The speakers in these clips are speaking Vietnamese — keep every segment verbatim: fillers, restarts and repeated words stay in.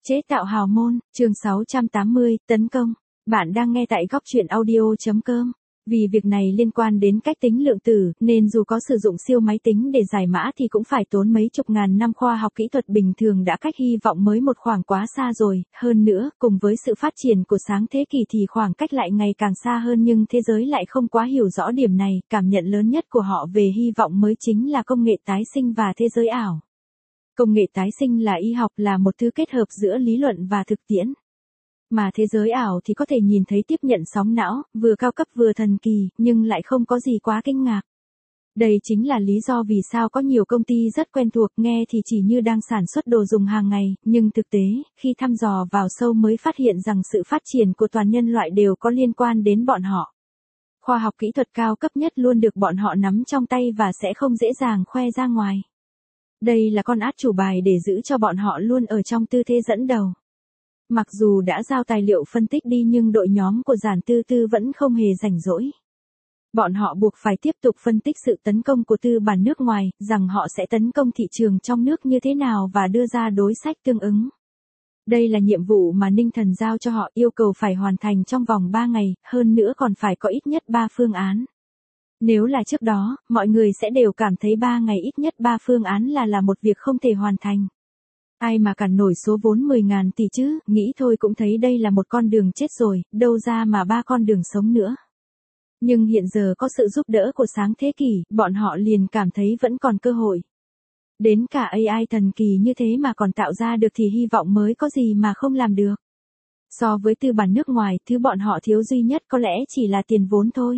Chế tạo hào môn, chương sáu trăm tám mươi, tấn công. Bạn đang nghe tại góc truyện audio chấm com. Vì việc này liên quan đến cách tính lượng tử, nên dù có sử dụng siêu máy tính để giải mã thì cũng phải tốn mấy chục ngàn năm khoa học kỹ thuật bình thường đã cách hy vọng mới một khoảng quá xa rồi. Hơn nữa, cùng với sự phát triển của sáng thế kỷ thì khoảng cách lại ngày càng xa hơn, nhưng thế giới lại không quá hiểu rõ điểm này. Cảm nhận lớn nhất của họ về hy vọng mới chính là công nghệ tái sinh và thế giới ảo. Công nghệ tái sinh là y học, là một thứ kết hợp giữa lý luận và thực tiễn. Mà thế giới ảo thì có thể nhìn thấy tiếp nhận sóng não, vừa cao cấp vừa thần kỳ, nhưng lại không có gì quá kinh ngạc. Đây chính là lý do vì sao có nhiều công ty rất quen thuộc, nghe thì chỉ như đang sản xuất đồ dùng hàng ngày, nhưng thực tế, khi thăm dò vào sâu mới phát hiện rằng sự phát triển của toàn nhân loại đều có liên quan đến bọn họ. Khoa học kỹ thuật cao cấp nhất luôn được bọn họ nắm trong tay và sẽ không dễ dàng khoe ra ngoài. Đây là con át chủ bài để giữ cho bọn họ luôn ở trong tư thế dẫn đầu. Mặc dù đã giao tài liệu phân tích đi nhưng đội nhóm của Giản Tư Tư vẫn không hề rảnh rỗi. Bọn họ buộc phải tiếp tục phân tích sự tấn công của tư bản nước ngoài, rằng họ sẽ tấn công thị trường trong nước như thế nào và đưa ra đối sách tương ứng. Đây là nhiệm vụ mà Ninh Thần giao cho họ, yêu cầu phải hoàn thành trong vòng ba ngày, hơn nữa còn phải có ít nhất ba phương án. Nếu là trước đó, mọi người sẽ đều cảm thấy ba ngày ít nhất ba phương án là là một việc không thể hoàn thành. Ai mà cản nổi số vốn mười ngàn tỷ chứ, nghĩ thôi cũng thấy đây là một con đường chết rồi, đâu ra mà ba con đường sống nữa. Nhưng hiện giờ có sự giúp đỡ của sáng thế kỷ, bọn họ liền cảm thấy vẫn còn cơ hội. Đến cả a i thần kỳ như thế mà còn tạo ra được thì hy vọng mới có gì mà không làm được. So với tư bản nước ngoài, thứ bọn họ thiếu duy nhất có lẽ chỉ là tiền vốn thôi.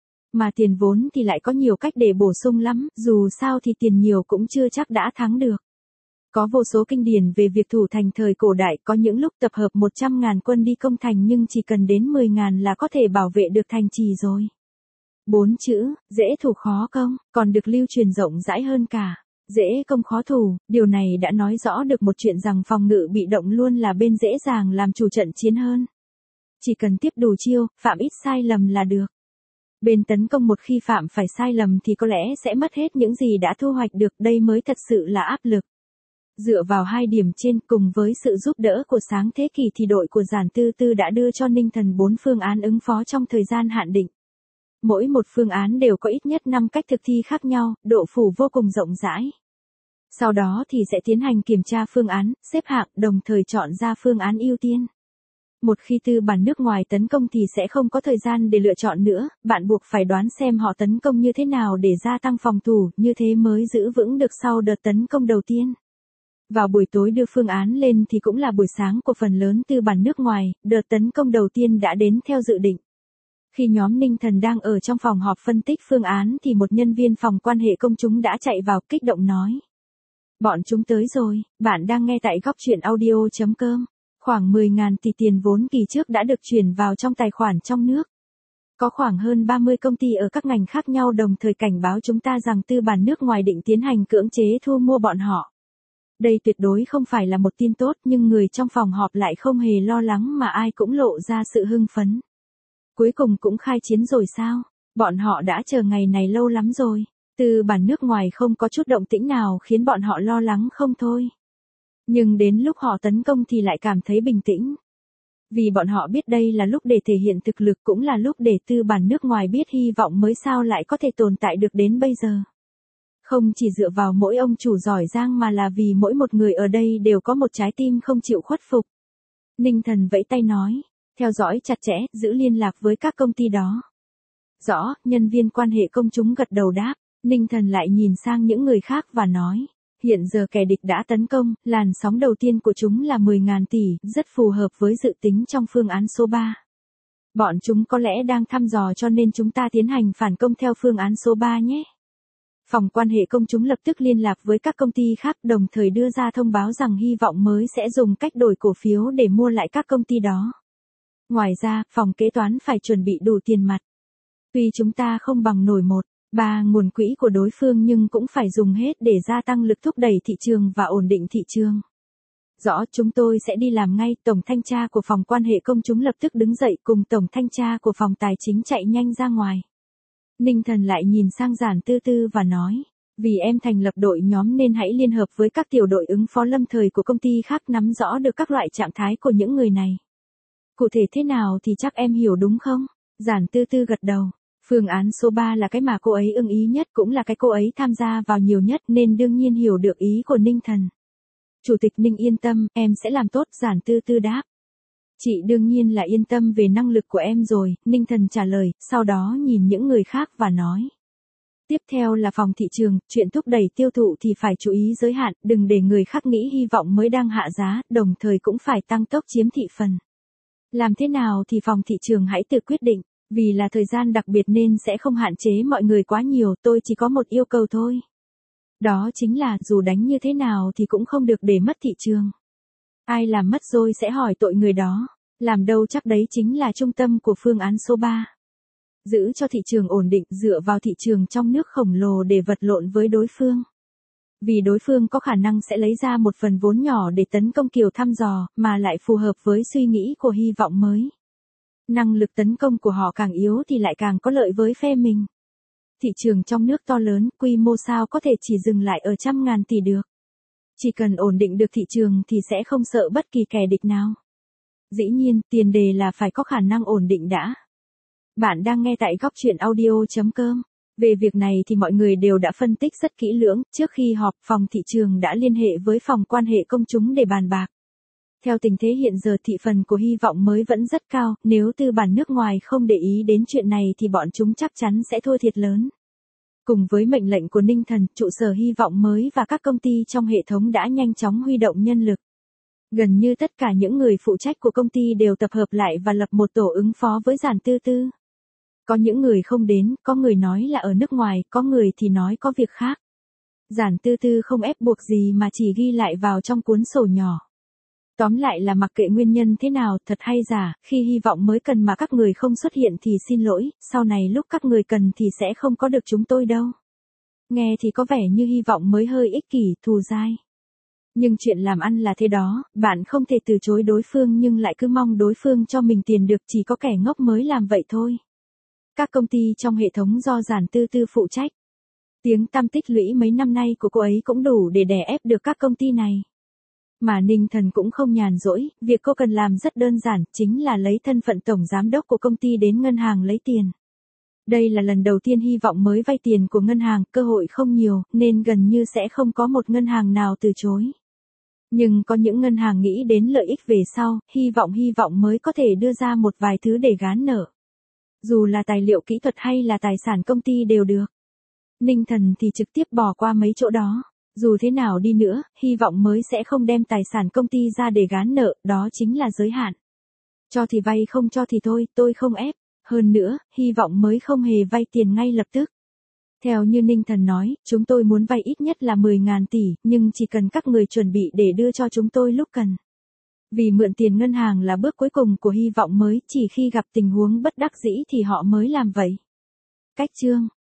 Mà tiền vốn thì lại có nhiều cách để bổ sung lắm, dù sao thì tiền nhiều cũng chưa chắc đã thắng được. Có vô số kinh điển về việc thủ thành thời cổ đại, có những lúc tập hợp một trăm ngàn quân đi công thành nhưng chỉ cần đến mười ngàn là có thể bảo vệ được thành trì rồi. Bốn chữ, dễ thủ khó công, còn được lưu truyền rộng rãi hơn cả. Dễ công khó thủ, điều này đã nói rõ được một chuyện rằng phòng ngự bị động luôn là bên dễ dàng làm chủ trận chiến hơn. Chỉ cần tiếp đủ chiêu, phạm ít sai lầm là được. Bên tấn công một khi phạm phải sai lầm thì có lẽ sẽ mất hết những gì đã thu hoạch được, đây mới thật sự là áp lực. Dựa vào hai điểm trên cùng với sự giúp đỡ của sáng thế kỷ thì đội của Giản Tư Tư đã đưa cho Ninh Thần bốn phương án ứng phó trong thời gian hạn định. Mỗi một phương án đều có ít nhất năm cách thực thi khác nhau, độ phủ vô cùng rộng rãi. Sau đó thì sẽ tiến hành kiểm tra phương án, xếp hạng, đồng thời chọn ra phương án ưu tiên. Một khi tư bản nước ngoài tấn công thì sẽ không có thời gian để lựa chọn nữa, bạn buộc phải đoán xem họ tấn công như thế nào để gia tăng phòng thủ, như thế mới giữ vững được sau đợt tấn công đầu tiên. Vào buổi tối đưa phương án lên thì cũng là buổi sáng của phần lớn tư bản nước ngoài, đợt tấn công đầu tiên đã đến theo dự định. Khi nhóm Ninh Thần đang ở trong phòng họp phân tích phương án thì một nhân viên phòng quan hệ công chúng đã chạy vào kích động nói. Bọn chúng tới rồi, bạn đang nghe tại góc truyện audio chấm com. Khoảng mười ngàn tỷ tiền vốn kỳ trước đã được chuyển vào trong tài khoản trong nước. Có khoảng hơn ba mươi công ty ở các ngành khác nhau đồng thời cảnh báo chúng ta rằng tư bản nước ngoài định tiến hành cưỡng chế thu mua bọn họ. Đây tuyệt đối không phải là một tin tốt, nhưng người trong phòng họp lại không hề lo lắng mà ai cũng lộ ra sự hưng phấn. Cuối cùng cũng khai chiến rồi sao? Bọn họ đã chờ ngày này lâu lắm rồi. Tư bản nước ngoài không có chút động tĩnh nào khiến bọn họ lo lắng không thôi. Nhưng đến lúc họ tấn công thì lại cảm thấy bình tĩnh. Vì bọn họ biết đây là lúc để thể hiện thực lực, cũng là lúc để tư bản nước ngoài biết hy vọng mới sao lại có thể tồn tại được đến bây giờ. Không chỉ dựa vào mỗi ông chủ giỏi giang mà là vì mỗi một người ở đây đều có một trái tim không chịu khuất phục. Ninh Thần vẫy tay nói, theo dõi chặt chẽ, giữ liên lạc với các công ty đó. Rõ, nhân viên quan hệ công chúng gật đầu đáp. Ninh Thần lại nhìn sang những người khác và nói, hiện giờ kẻ địch đã tấn công, làn sóng đầu tiên của chúng là mười ngàn tỷ, rất phù hợp với dự tính trong phương án số ba. Bọn chúng có lẽ đang thăm dò cho nên chúng ta tiến hành phản công theo phương án số ba nhé. Phòng quan hệ công chúng lập tức liên lạc với các công ty khác, đồng thời đưa ra thông báo rằng hy vọng mới sẽ dùng cách đổi cổ phiếu để mua lại các công ty đó. Ngoài ra, phòng kế toán phải chuẩn bị đủ tiền mặt. Tuy chúng ta không bằng nổi một, ba nguồn quỹ của đối phương nhưng cũng phải dùng hết để gia tăng lực thúc đẩy thị trường và ổn định thị trường. Rõ, chúng tôi sẽ đi làm ngay. Tổng thanh tra của phòng quan hệ công chúng lập tức đứng dậy cùng tổng thanh tra của phòng tài chính chạy nhanh ra ngoài. Ninh Thần lại nhìn sang Giản Tư Tư và nói, Vì em thành lập đội nhóm nên hãy liên hợp với các tiểu đội ứng phó lâm thời của công ty khác nắm rõ được các loại trạng thái của những người này. Cụ thể thế nào thì chắc em hiểu đúng không? Giản Tư Tư gật đầu. Phương án số ba là cái mà cô ấy ưng ý nhất, cũng là cái cô ấy tham gia vào nhiều nhất nên đương nhiên hiểu được ý của Ninh Thần. Chủ tịch Ninh yên tâm, em sẽ làm tốt, Giản Tư Tư đáp. Chị đương nhiên là yên tâm về năng lực của em rồi, Ninh Thần trả lời, sau đó nhìn những người khác và nói. Tiếp theo là phòng thị trường, chuyện thúc đẩy tiêu thụ thì phải chú ý giới hạn, đừng để người khác nghĩ hy vọng mới đang hạ giá, đồng thời cũng phải tăng tốc chiếm thị phần. Làm thế nào thì phòng thị trường hãy tự quyết định, vì là thời gian đặc biệt nên sẽ không hạn chế mọi người quá nhiều, tôi chỉ có một yêu cầu thôi. Đó chính là dù đánh như thế nào thì cũng không được để mất thị trường. Ai làm mất rồi sẽ hỏi tội người đó, làm đâu chắc đấy chính là trung tâm của phương án số ba. Giữ cho thị trường ổn định, dựa vào thị trường trong nước khổng lồ để vật lộn với đối phương. Vì đối phương có khả năng sẽ lấy ra một phần vốn nhỏ để tấn công kiểu thăm dò, mà lại phù hợp với suy nghĩ của hy vọng mới. Năng lực tấn công của họ càng yếu thì lại càng có lợi với phe mình. Thị trường trong nước to lớn, quy mô sao có thể chỉ dừng lại ở trăm ngàn tỷ được. Chỉ cần ổn định được thị trường thì sẽ không sợ bất kỳ kẻ địch nào. Dĩ nhiên, tiền đề là phải có khả năng ổn định đã. Bạn đang nghe tại góc chuyện audio chấm com. Về việc này thì mọi người đều đã phân tích rất kỹ lưỡng, trước khi họp, phòng thị trường đã liên hệ với phòng quan hệ công chúng để bàn bạc. Theo tình thế hiện giờ thị phần của hy vọng mới vẫn rất cao, nếu tư bản nước ngoài không để ý đến chuyện này thì bọn chúng chắc chắn sẽ thua thiệt lớn. Cùng với mệnh lệnh của Ninh Thần, trụ sở hy vọng mới và các công ty trong hệ thống đã nhanh chóng huy động nhân lực. Gần như tất cả những người phụ trách của công ty đều tập hợp lại và lập một tổ ứng phó với Giản Tư Tư. Có những người không đến, có người nói là ở nước ngoài, có người thì nói có việc khác. Giản Tư Tư không ép buộc gì mà chỉ ghi lại vào trong cuốn sổ nhỏ. Tóm lại là mặc kệ nguyên nhân thế nào, thật hay giả, khi hy vọng mới cần mà các người không xuất hiện thì xin lỗi, sau này lúc các người cần thì sẽ không có được chúng tôi đâu. Nghe thì có vẻ như hy vọng mới hơi ích kỷ, thù dai. Nhưng chuyện làm ăn là thế đó, bạn không thể từ chối đối phương nhưng lại cứ mong đối phương cho mình tiền được, chỉ có kẻ ngốc mới làm vậy thôi. Các công ty trong hệ thống do Giản Tư Tư phụ trách. Tiếng tăm tích lũy mấy năm nay của cô ấy cũng đủ để đè ép được các công ty này. Mà Ninh Thần cũng không nhàn rỗi, việc cô cần làm rất đơn giản, chính là lấy thân phận tổng giám đốc của công ty đến ngân hàng lấy tiền. Đây là lần đầu tiên hy vọng mới vay tiền của ngân hàng, cơ hội không nhiều, nên gần như sẽ không có một ngân hàng nào từ chối. Nhưng có những ngân hàng nghĩ đến lợi ích về sau, hy vọng hy vọng mới có thể đưa ra một vài thứ để gán nợ. Dù là tài liệu kỹ thuật hay là tài sản công ty đều được. Ninh Thần thì trực tiếp bỏ qua mấy chỗ đó. Dù thế nào đi nữa, hy vọng mới sẽ không đem tài sản công ty ra để gán nợ, đó chính là giới hạn. Cho thì vay, không cho thì thôi, tôi không ép. Hơn nữa, hy vọng mới không hề vay tiền ngay lập tức. Theo như Ninh Thần nói, chúng tôi muốn vay ít nhất là mười ngàn tỷ, nhưng chỉ cần các người chuẩn bị để đưa cho chúng tôi lúc cần. Vì mượn tiền ngân hàng là bước cuối cùng của hy vọng mới, chỉ khi gặp tình huống bất đắc dĩ thì họ mới làm vậy. Cách chương